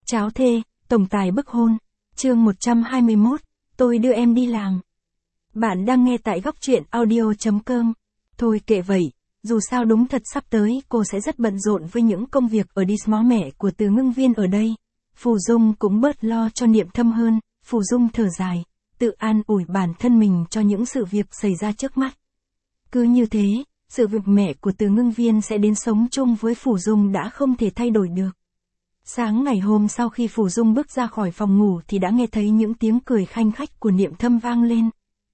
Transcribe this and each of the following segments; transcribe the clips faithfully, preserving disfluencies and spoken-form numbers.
Cháo thê, tổng tài bức hôn. Chương một trăm hai mươi mốt, tôi đưa em đi làm. Bạn đang nghe tại góc truyện audio chấm com. Thôi kệ vậy, dù sao đúng thật sắp tới cô sẽ rất bận rộn với những công việc ở Dismore mẹ của Từ Ngưng Viên ở đây. Phù Dung cũng bớt lo cho Niệm Thâm hơn, Phù Dung thở dài, tự an ủi bản thân mình cho những sự việc xảy ra trước mắt. Cứ như thế, sự việc mẹ của Từ Ngưng Viên sẽ đến sống chung với Phù Dung đã không thể thay đổi được. Sáng ngày hôm sau khi Phù Dung bước ra khỏi phòng ngủ thì đã nghe thấy những tiếng cười khanh khách của Niệm Thâm vang lên.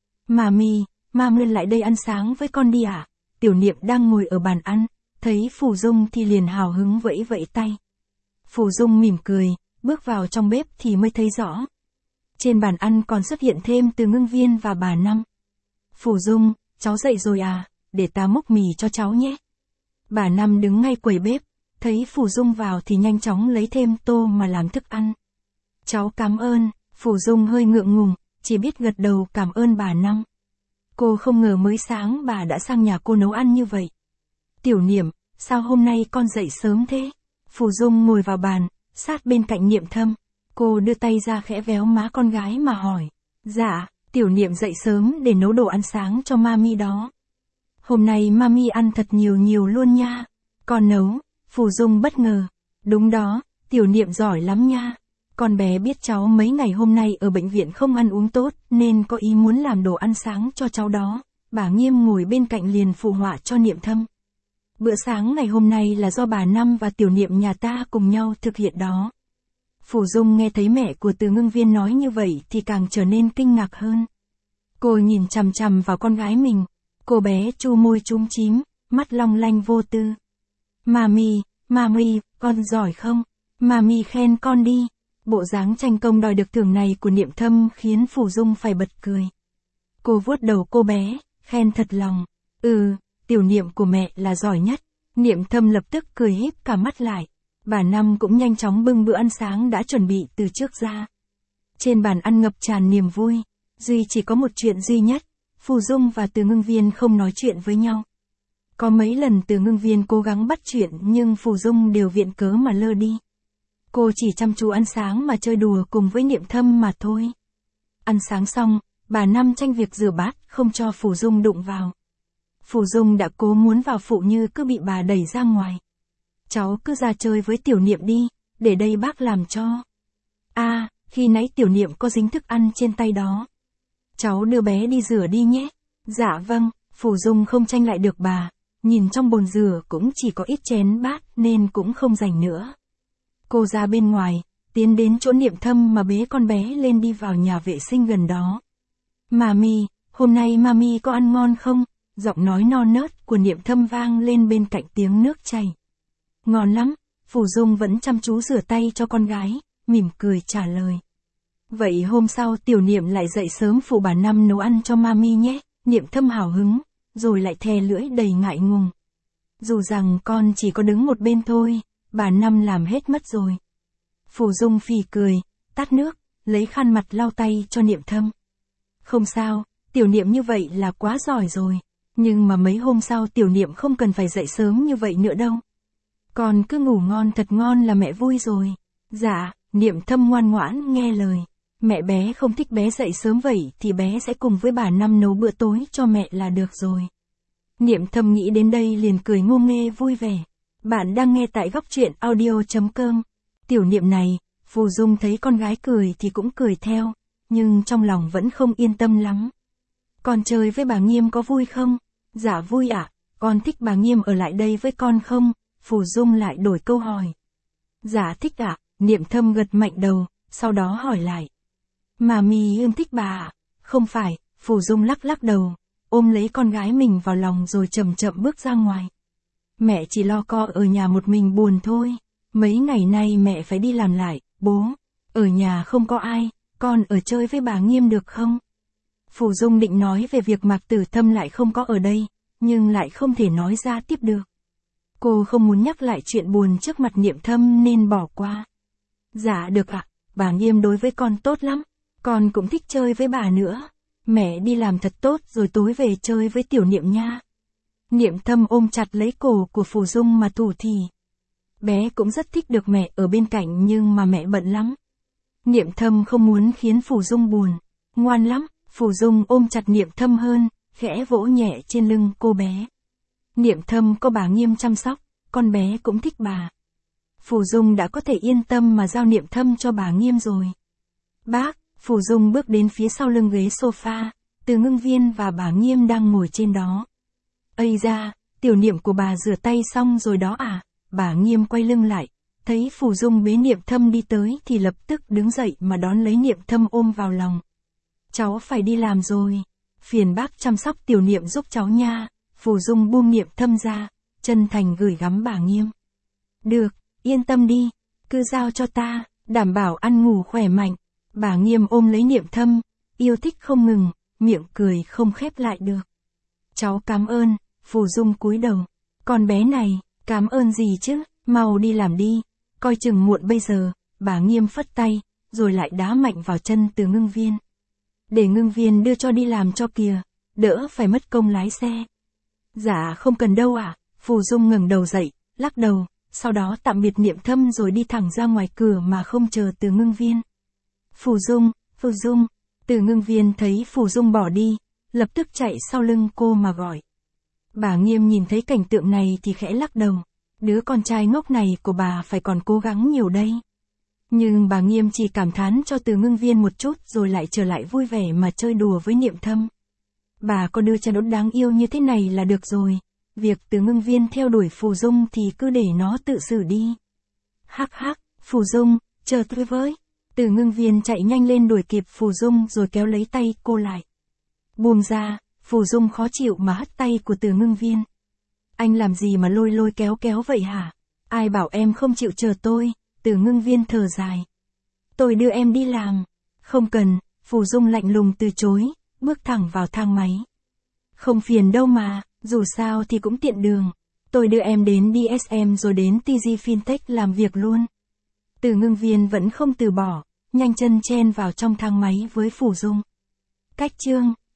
Mami, mam lên lại đây ăn sáng với con đi ạ. À? Tiểu Niệm đang ngồi ở bàn ăn, thấy Phù Dung thì liền hào hứng vẫy vẫy tay. Phù Dung mỉm cười, bước vào trong bếp thì mới thấy rõ. Trên bàn ăn còn xuất hiện thêm Từ Ngưng Viên và bà Năm. Phù Dung, cháu dậy rồi à, để ta múc mì cho cháu nhé. Bà Năm đứng ngay quầy bếp, thấy Phù Dung vào thì nhanh chóng lấy thêm tô mà làm thức ăn. Cháu cảm ơn, Phù Dung hơi ngượng ngùng, chỉ biết gật đầu cảm ơn bà Năm. Cô không ngờ mới sáng bà đã sang nhà cô nấu ăn như vậy. Tiểu Niệm, sao hôm nay con dậy sớm thế? Phù Dung ngồi vào bàn, sát bên cạnh Niệm Thâm. Cô đưa tay ra khẽ véo má con gái mà hỏi. Dạ, Tiểu Niệm dậy sớm để nấu đồ ăn sáng cho mami đó. Hôm nay mami ăn thật nhiều nhiều luôn nha. Con nấu, Phù Dung bất ngờ. Đúng đó, Tiểu Niệm giỏi lắm nha. Con bé biết cháu mấy ngày hôm nay ở bệnh viện không ăn uống tốt nên có ý muốn làm đồ ăn sáng cho cháu đó. Bà Nghiêm ngồi bên cạnh liền phụ họa cho Niệm Thâm. Bữa sáng ngày hôm nay là do bà Năm và Tiểu Niệm nhà ta cùng nhau thực hiện đó. Phù Dung nghe thấy mẹ của Từ Ngưng Viên nói như vậy thì càng trở nên kinh ngạc hơn. Cô nhìn chằm chằm vào con gái mình. Cô bé chu môi chúm chím, mắt long lanh vô tư. Mami, mami, con giỏi không? Mami khen con đi. Bộ dáng tranh công đòi được thưởng này của Niệm Thâm khiến Phù Dung phải bật cười. Cô vuốt đầu cô bé, khen thật lòng. Ừ, Tiểu Niệm của mẹ là giỏi nhất. Niệm Thâm lập tức cười híp cả mắt lại. Bà Năm cũng nhanh chóng bưng bữa ăn sáng đã chuẩn bị từ trước ra. Trên bàn ăn ngập tràn niềm vui. Duy chỉ có một chuyện duy nhất, Phù Dung và Từ Ngưng Viên không nói chuyện với nhau. Có mấy lần Từ Ngưng Viên cố gắng bắt chuyện nhưng Phù Dung đều viện cớ mà lơ đi. Cô chỉ chăm chú ăn sáng mà chơi đùa cùng với Niệm Thâm mà thôi. Ăn sáng xong, bà Năm tranh việc rửa bát không cho Phù Dung đụng vào. Phù Dung đã cố muốn vào phụ như cứ bị bà đẩy ra ngoài. Cháu cứ ra chơi với Tiểu Niệm đi, để đây bác làm cho. À, khi nãy Tiểu Niệm có dính thức ăn trên tay đó. Cháu đưa bé đi rửa đi nhé. Dạ vâng, Phù Dung không tranh lại được bà. Nhìn trong bồn rửa cũng chỉ có ít chén bát nên cũng không rảnh nữa. Cô ra bên ngoài, tiến đến chỗ Niệm Thâm mà bế con bé lên đi vào nhà vệ sinh gần đó. Mami, hôm nay mami có ăn ngon không? Giọng nói non nớt của Niệm Thâm vang lên bên cạnh tiếng nước chảy. Ngon lắm, Phù Dung vẫn chăm chú rửa tay cho con gái, mỉm cười trả lời. Vậy hôm sau Tiểu Niệm lại dậy sớm phụ bà Năm nấu ăn cho mami nhé. Niệm Thâm hào hứng, rồi lại thè lưỡi đầy ngại ngùng. Dù rằng con chỉ có đứng một bên thôi, bà Năm làm hết mất rồi. Phù Dung phì cười, tắt nước, lấy khăn mặt lau tay cho Niệm Thâm. Không sao, Tiểu Niệm như vậy là quá giỏi rồi. Nhưng mà mấy hôm sau Tiểu Niệm không cần phải dậy sớm như vậy nữa đâu. Con cứ ngủ ngon thật ngon là mẹ vui rồi. Dạ, Niệm Thâm ngoan ngoãn nghe lời. Mẹ bé không thích bé dậy sớm vậy thì bé sẽ cùng với bà Năm nấu bữa tối cho mẹ là được rồi. Niệm Thâm nghĩ đến đây liền cười ngô nghê vui vẻ. Bạn đang nghe tại góc truyện audio chấm com. Tiểu Niệm này, Phù Dung thấy con gái cười thì cũng cười theo, nhưng trong lòng vẫn không yên tâm lắm. Con chơi với bà Nghiêm có vui không? Dạ vui ạ, à, con thích bà Nghiêm ở lại đây với con không? Phù Dung lại đổi câu hỏi. Dạ thích ạ, à, Niệm Thâm gật mạnh đầu, sau đó hỏi lại. Mami ưng thích bà ạ? À? Không phải, Phù Dung lắc lắc đầu, ôm lấy con gái mình vào lòng rồi chậm chậm bước ra ngoài. Mẹ chỉ lo co ở nhà một mình buồn thôi. Mấy ngày nay mẹ phải đi làm lại, bố. Ở nhà không có ai, con ở chơi với bà Nghiêm được không? Phù Dung định nói về việc Mạc Tử Thâm lại không có ở đây, nhưng lại không thể nói ra tiếp được. Cô không muốn nhắc lại chuyện buồn trước mặt Niệm Thâm nên bỏ qua. Dạ được ạ, à, bà Nghiêm đối với con tốt lắm, con cũng thích chơi với bà nữa. Mẹ đi làm thật tốt rồi tối về chơi với Tiểu Niệm nha. Niệm Thâm ôm chặt lấy cổ của Phù Dung mà thủ thỉ. Bé cũng rất thích được mẹ ở bên cạnh nhưng mà mẹ bận lắm. Niệm Thâm không muốn khiến Phù Dung buồn. Ngoan lắm, Phù Dung ôm chặt Niệm Thâm hơn, khẽ vỗ nhẹ trên lưng cô bé. Niệm Thâm có bà Nghiêm chăm sóc, con bé cũng thích bà. Phù Dung đã có thể yên tâm mà giao Niệm Thâm cho bà Nghiêm rồi. Bác, Phù Dung bước đến phía sau lưng ghế sofa, Từ Ngưng Viên và bà Nghiêm đang ngồi trên đó. Ây da, tiểu Niệm của bà rửa tay xong rồi đó à? Bà Nghiêm quay lưng lại, thấy Phù Dung bế Niệm Thâm đi tới thì lập tức đứng dậy mà đón lấy Niệm Thâm ôm vào lòng. Cháu phải đi làm rồi, phiền bác chăm sóc tiểu Niệm giúp cháu nha. Phù Dung buông Niệm Thâm ra, chân thành gửi gắm bà Nghiêm. Được, yên tâm đi, cứ giao cho ta, đảm bảo ăn ngủ khỏe mạnh. Bà Nghiêm ôm lấy Niệm Thâm, yêu thích không ngừng, miệng cười không khép lại được. Cháu cảm ơn, Phù Dung cúi đầu. Con bé này, cảm ơn gì chứ, mau đi làm đi, coi chừng muộn bây giờ. Bà Nghiêm phất tay, rồi lại đá mạnh vào chân Từ Ngưng Viên. Để Ngưng Viên đưa cho đi làm cho kìa, đỡ phải mất công lái xe. Dạ không cần đâu ạ. À? Phù Dung ngẩng đầu dậy, lắc đầu, sau đó tạm biệt Niệm Thâm rồi đi thẳng ra ngoài cửa mà không chờ Từ Ngưng Viên. Phù Dung, Phù Dung, Từ Ngưng Viên thấy Phù Dung bỏ đi, lập tức chạy sau lưng cô mà gọi. Bà Nghiêm nhìn thấy cảnh tượng này thì khẽ lắc đầu, đứa con trai ngốc này của bà phải còn cố gắng nhiều đây. Nhưng bà Nghiêm chỉ cảm thán cho Từ Ngưng Viên một chút rồi lại trở lại vui vẻ mà chơi đùa với Niệm Thâm. Bà có đứa cha đốt đáng yêu như thế này là được rồi, việc Từ Ngưng Viên theo đuổi Phù Dung thì cứ để nó tự xử đi. Hắc hắc, Phù Dung, chờ tôi với. Từ Ngưng Viên chạy nhanh lên đuổi kịp Phù Dung rồi kéo lấy tay cô lại. Buông ra, Phù Dung khó chịu mà hất tay của Từ Ngưng Viên. Anh làm gì mà lôi lôi kéo kéo vậy hả? Ai bảo em không chịu chờ tôi? Từ Ngưng Viên thở dài. Tôi đưa em đi làm. Không cần, Phù Dung lạnh lùng từ chối, bước thẳng vào thang máy. Không phiền đâu mà, dù sao thì cũng tiện đường. Tôi đưa em đến đê ét em rồi đến tê giê Fintech làm việc luôn. Từ Ngưng Viên vẫn không từ bỏ, nhanh chân chen vào trong thang máy với Phù Dung. Cách chương